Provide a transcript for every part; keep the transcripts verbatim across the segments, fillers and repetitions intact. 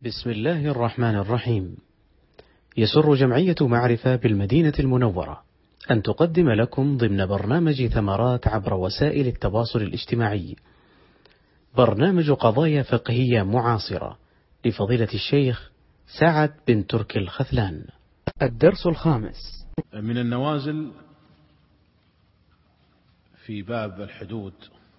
بسم الله الرحمن الرحيم. يسر جمعية معرفة بالمدينة المنورة أن تقدم لكم ضمن برنامج ثمرات عبر وسائل التواصل الاجتماعي برنامج قضايا فقهية معاصرة لفضيلة الشيخ سعد بن تركي الخذلان. الدرس الخامس من النوازل في باب الحدود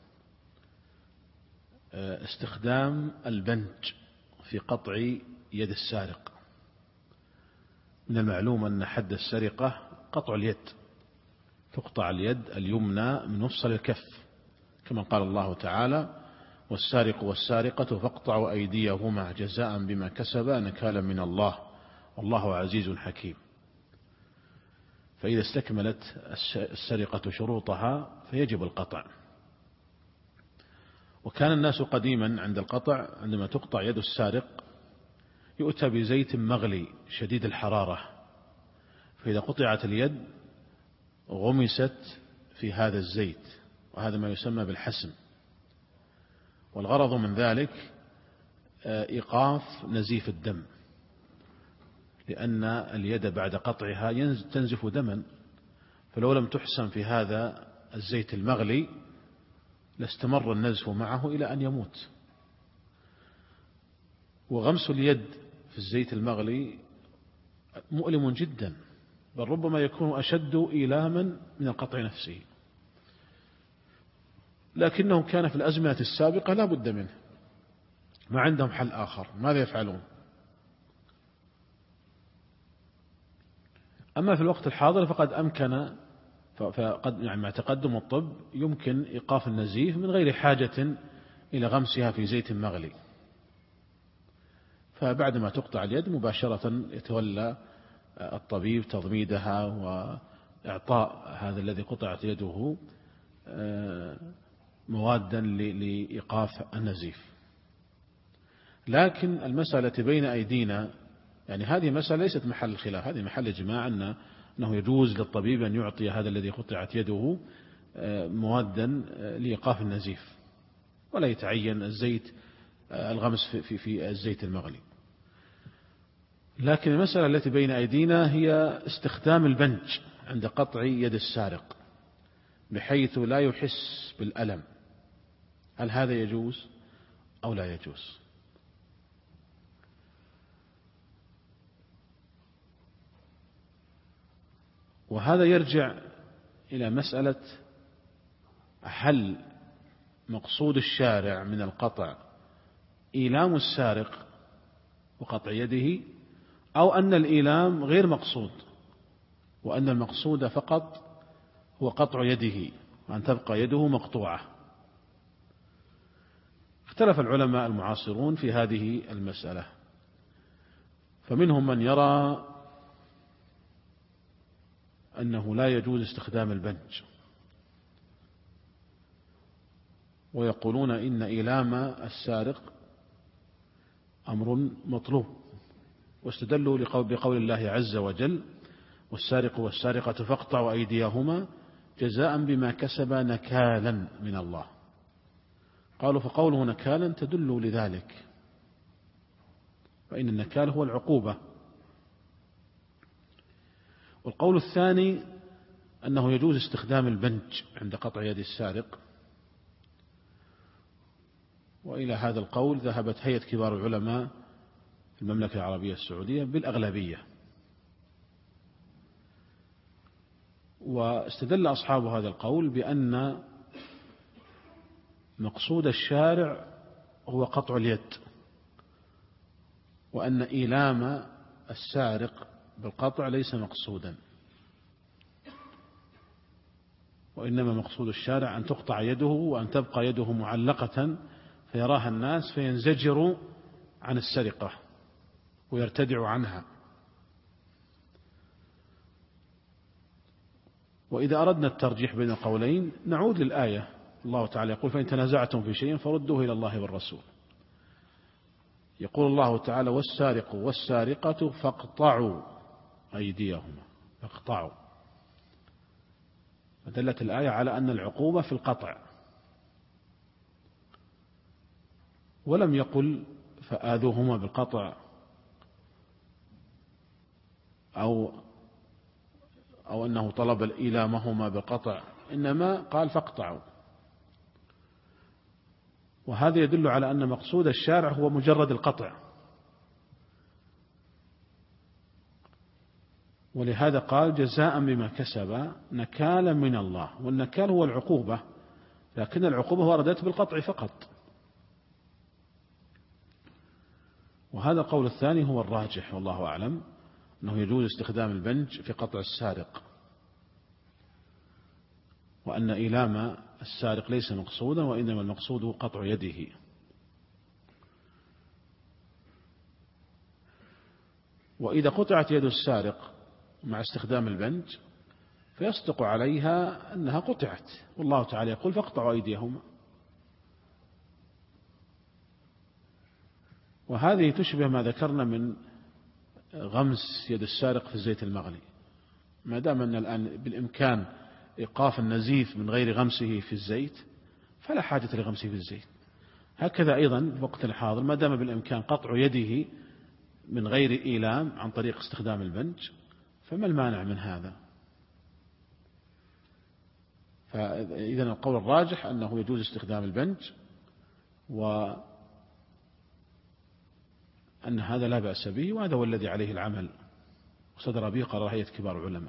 استخدام البنج في قطع يد السارق. من المعلوم أن حد السرقة قطع اليد، تقطع اليد اليمنى من مفصل الكف، كما قال الله تعالى: والسارق والسارقة فاقطعوا أيديهما جزاء بما كسبا نكالا من الله والله عزيز حكيم. فإذا استكملت السرقة شروطها فيجب القطع. وكان الناس قديما عند القطع عندما تقطع يد السارق يؤتى بزيت مغلي شديد الحرارة، فإذا قطعت اليد غمست في هذا الزيت، وهذا ما يسمى بالحسم. والغرض من ذلك إيقاف نزيف الدم، لأن اليد بعد قطعها تنزف دما، فلو لم تحسن في هذا الزيت المغلي لاستمر النزف معه إلى أن يموت. وغمس اليد في الزيت المغلي مؤلم جدا، بل ربما يكون أشد إيلاما من القطع نفسه، لكنه كان في الأزمنة السابقة لا بد منه، ما عندهم حل آخر. ماذا يفعلون؟ أما في الوقت الحاضر فقد أمكن فقد يعني مع تقدم الطب يمكن إيقاف النزيف من غير حاجة إلى غمسها في زيت مغلي. فبعدما تقطع اليد مباشرة يتولى الطبيب تضميدها وإعطاء هذا الذي قطعت يده موادا لإيقاف النزيف. لكن المسألة بين أيدينا، يعني هذه مسألة ليست محل الخلاف، هذه محل إجماع أن أنه يجوز للطبيب أن يعطي هذا الذي قطعت يده موادا لإيقاف النزيف، ولا يتعين الزيت الغمس في, في, في الزيت المغلي. لكن المسألة التي بين أيدينا هي استخدام البنج عند قطع يد السارق بحيث لا يحس بالألم. هل هذا يجوز أو لا يجوز؟ وهذا يرجع إلى مسألة هل مقصود الشارع من القطع إيلام السارق وقطع يده، أو أن الإيلام غير مقصود وأن المقصود فقط هو قطع يده وأن تبقى يده مقطوعة. اختلف العلماء المعاصرون في هذه المسألة، فمنهم من يرى أنه لا يجوز استخدام البنج، ويقولون إن إيلام السارق أمر مطلوب، واستدلوا بقول الله عز وجل: والسارق والسارقة فاقطعوا أيديهما جزاء بما كسبا نكالا من الله. قالوا فقوله نكالا تدل لذلك، فإن النكال هو العقوبة. والقول الثاني أنه يجوز استخدام البنج عند قطع يد السارق، وإلى هذا القول ذهبت هيئة كبار العلماء في المملكة العربية السعودية بالأغلبية. واستدل أصحاب هذا القول بأن مقصود الشارع هو قطع اليد، وأن إيلام السارق بالقطع ليس مقصودا، وإنما مقصود الشارع أن تقطع يده وأن تبقى يده معلقة فيراها الناس فينزجروا عن السرقة ويرتدعوا عنها. وإذا أردنا الترجيح بين القولين نعود للآية، الله تعالى يقول: فإن تنازعتم في شيء فردوه إلى الله والرسول. يقول الله تعالى: والسارق والسارقة فاقطعوا أيديهما، فاقطعوا. فدلت الآية على أن العقوبة في القطع، ولم يقل فآذوهما بالقطع أو أو أنه طلب إيلامهما بالقطع، إنما قال فاقطعوا. وهذا يدل على أن مقصود الشارع هو مجرد القطع، ولهذا قال جزاء بما كسب نكالا من الله، والنكال هو العقوبة، لكن العقوبة وردت بالقطع فقط. وهذا القول الثاني هو الراجح والله أعلم، أنه يجوز استخدام البنج في قطع السارق، وأن إيلام السارق ليس مقصودا، وإنما المقصود قطع يده. وإذا قطعت يد السارق مع استخدام البنج فيصدق عليها أنها قطعت، والله تعالى يقول فاقطعوا أيديهما. وهذه تشبه ما ذكرنا من غمس يد السارق في الزيت المغلي، ما دام أن الآن بالإمكان إيقاف النزيف من غير غمسه في الزيت فلا حاجة لغمسه في الزيت. هكذا أيضا في وقت الحاضر ما دام بالإمكان قطع يده من غير إيلام عن طريق استخدام البنج فما المانع من هذا؟ فإذا القول الراجح أنه يجوز استخدام البنج، وأن هذا لا بأس به، وهذا هو الذي عليه العمل، وصدر به قرار هيئة كبار العلماء.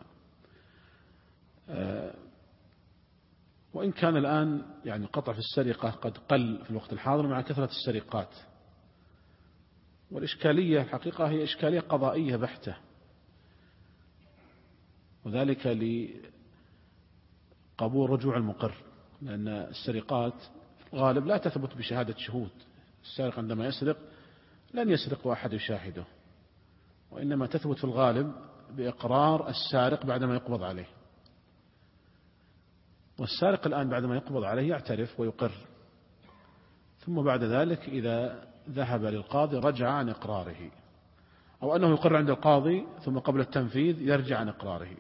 وإن كان الآن يعني قطع في السرقة قد قل في الوقت الحاضر مع كثرة السرقات، والإشكالية الحقيقة هي إشكالية قضائية بحتة، وذلك لقبول رجوع المقر، لأن السرقات في الغالب لا تثبت بشهادة شهود. السارق عندما يسرق لن يسرق واحد يشاهده، وإنما تثبت في الغالب بإقرار السارق بعدما يقبض عليه. والسارق الآن بعدما يقبض عليه يعترف ويقر، ثم بعد ذلك إذا ذهب للقاضي رجع عن إقراره، أو أنه يقر عند القاضي ثم قبل التنفيذ يرجع عن إقراره.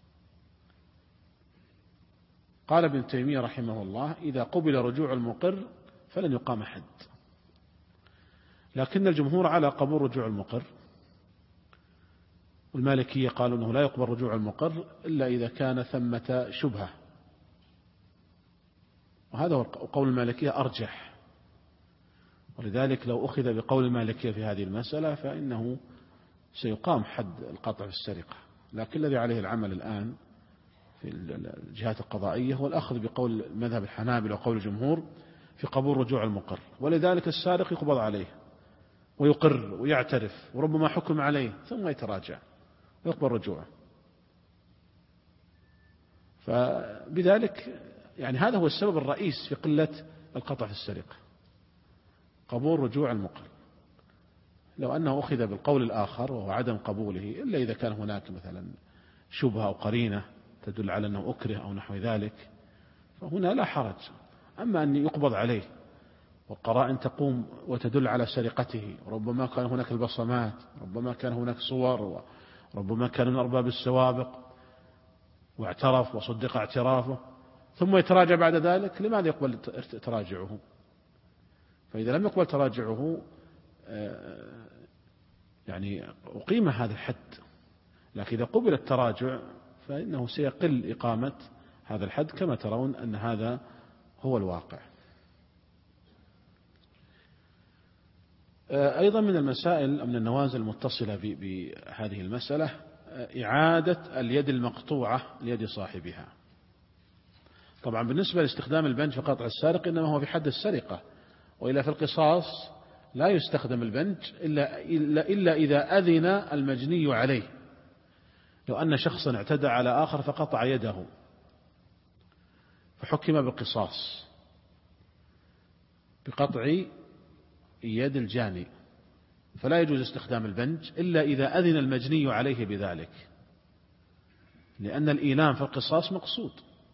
قال ابن تيمية رحمه الله إذا قبل رجوع المقر فلن يقام حد، لكن الجمهور على قبول رجوع المقر، والمالكية قالوا أنه لا يقبل رجوع المقر إلا إذا كان ثمة شبهة، وهذا هو قول المالكية أرجح. ولذلك لو أخذ بقول المالكية في هذه المسألة فإنه سيقام حد القطع في السرقة، لكن الذي عليه العمل الآن في الجهات القضائية هو الأخذ بقول مذهب الحنابلة وقول الجمهور في قبول رجوع المقر. ولذلك السارق يقبض عليه ويقر ويعترف وربما حكم عليه ثم يتراجع ويقبل رجوعه. فبذلك يعني هذا هو السبب الرئيس في قلة القطع في السرقة، قبول رجوع المقر. لو أنه أخذ بالقول الآخر وهو عدم قبوله إلا إذا كان هناك مثلا شبهة أو قرينة تدل على أنه أكره أو نحو ذلك فهنا لا حرج. أما أن يقبض عليه والقرائن تقوم وتدل على سرقته، ربما كان هناك البصمات، ربما كان هناك صور، ربما كان من أرباب السوابق واعترف وصدق اعترافه ثم يتراجع بعد ذلك، لماذا يقبل تراجعه؟ فإذا لم يقبل تراجعه يعني أقيم هذا الحد، لكن إذا قبل التراجع فإنه سيقل إقامة هذا الحد، كما ترون أن هذا هو الواقع. أيضا من المسائل من النوازل المتصلة بهذه المسألة إعادة اليد المقطوعة ليد صاحبها. طبعا بالنسبة لاستخدام البنج في قطع السارق إنما هو في حد السرقة، وإلا في القصاص لا يستخدم البنج إلا, إلا, إلا إذا أذن المجني عليه. لو أن شخصا اعتدى على آخر فقطع يده فحكم بالقصاص بقطع يد الجاني، فلا يجوز استخدام البنج إلا إذا أذن المجني عليه بذلك، لأن الإيلام في القصاص مقصود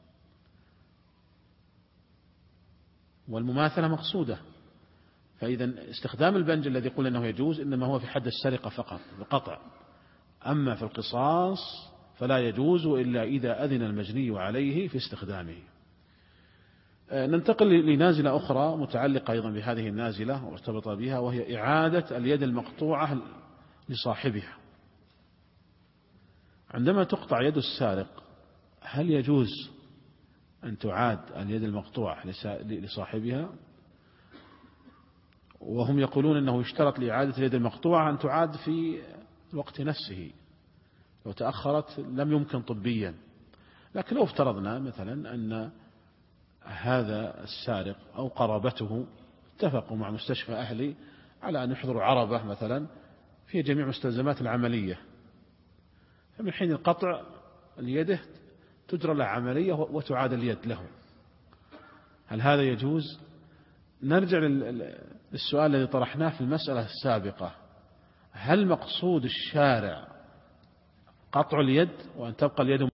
والمماثلة مقصودة. فإذا استخدام البنج الذي قلنا أنه يجوز إنما هو في حد السرقة فقط بقطع، أما في القصاص فلا يجوز إلا إذا أذن المجني عليه في استخدامه. ننتقل لنازلة أخرى متعلقة أيضا بهذه النازلة وارتبط بها، وهي إعادة اليد المقطوعة لصاحبها. عندما تقطع يد السارق هل يجوز أن تعاد اليد المقطوعة لصاحبها؟ وهم يقولون أنه يشترط لإعادة اليد المقطوعة أن تعاد في الوقت نفسه، لو تأخرت لم يمكن طبيا. لكن لو افترضنا مثلا أن هذا السارق أو قرابته اتفقوا مع مستشفى أهلي على أن يحضروا عربة مثلا في جميع مستلزمات العملية، فمن حين القطع اليد تجرى له عملية وتعاد اليد له، هل هذا يجوز؟ نرجع للسؤال الذي طرحناه في المسألة السابقة، هل مقصود الشارع قطع اليد وأن تبقى اليد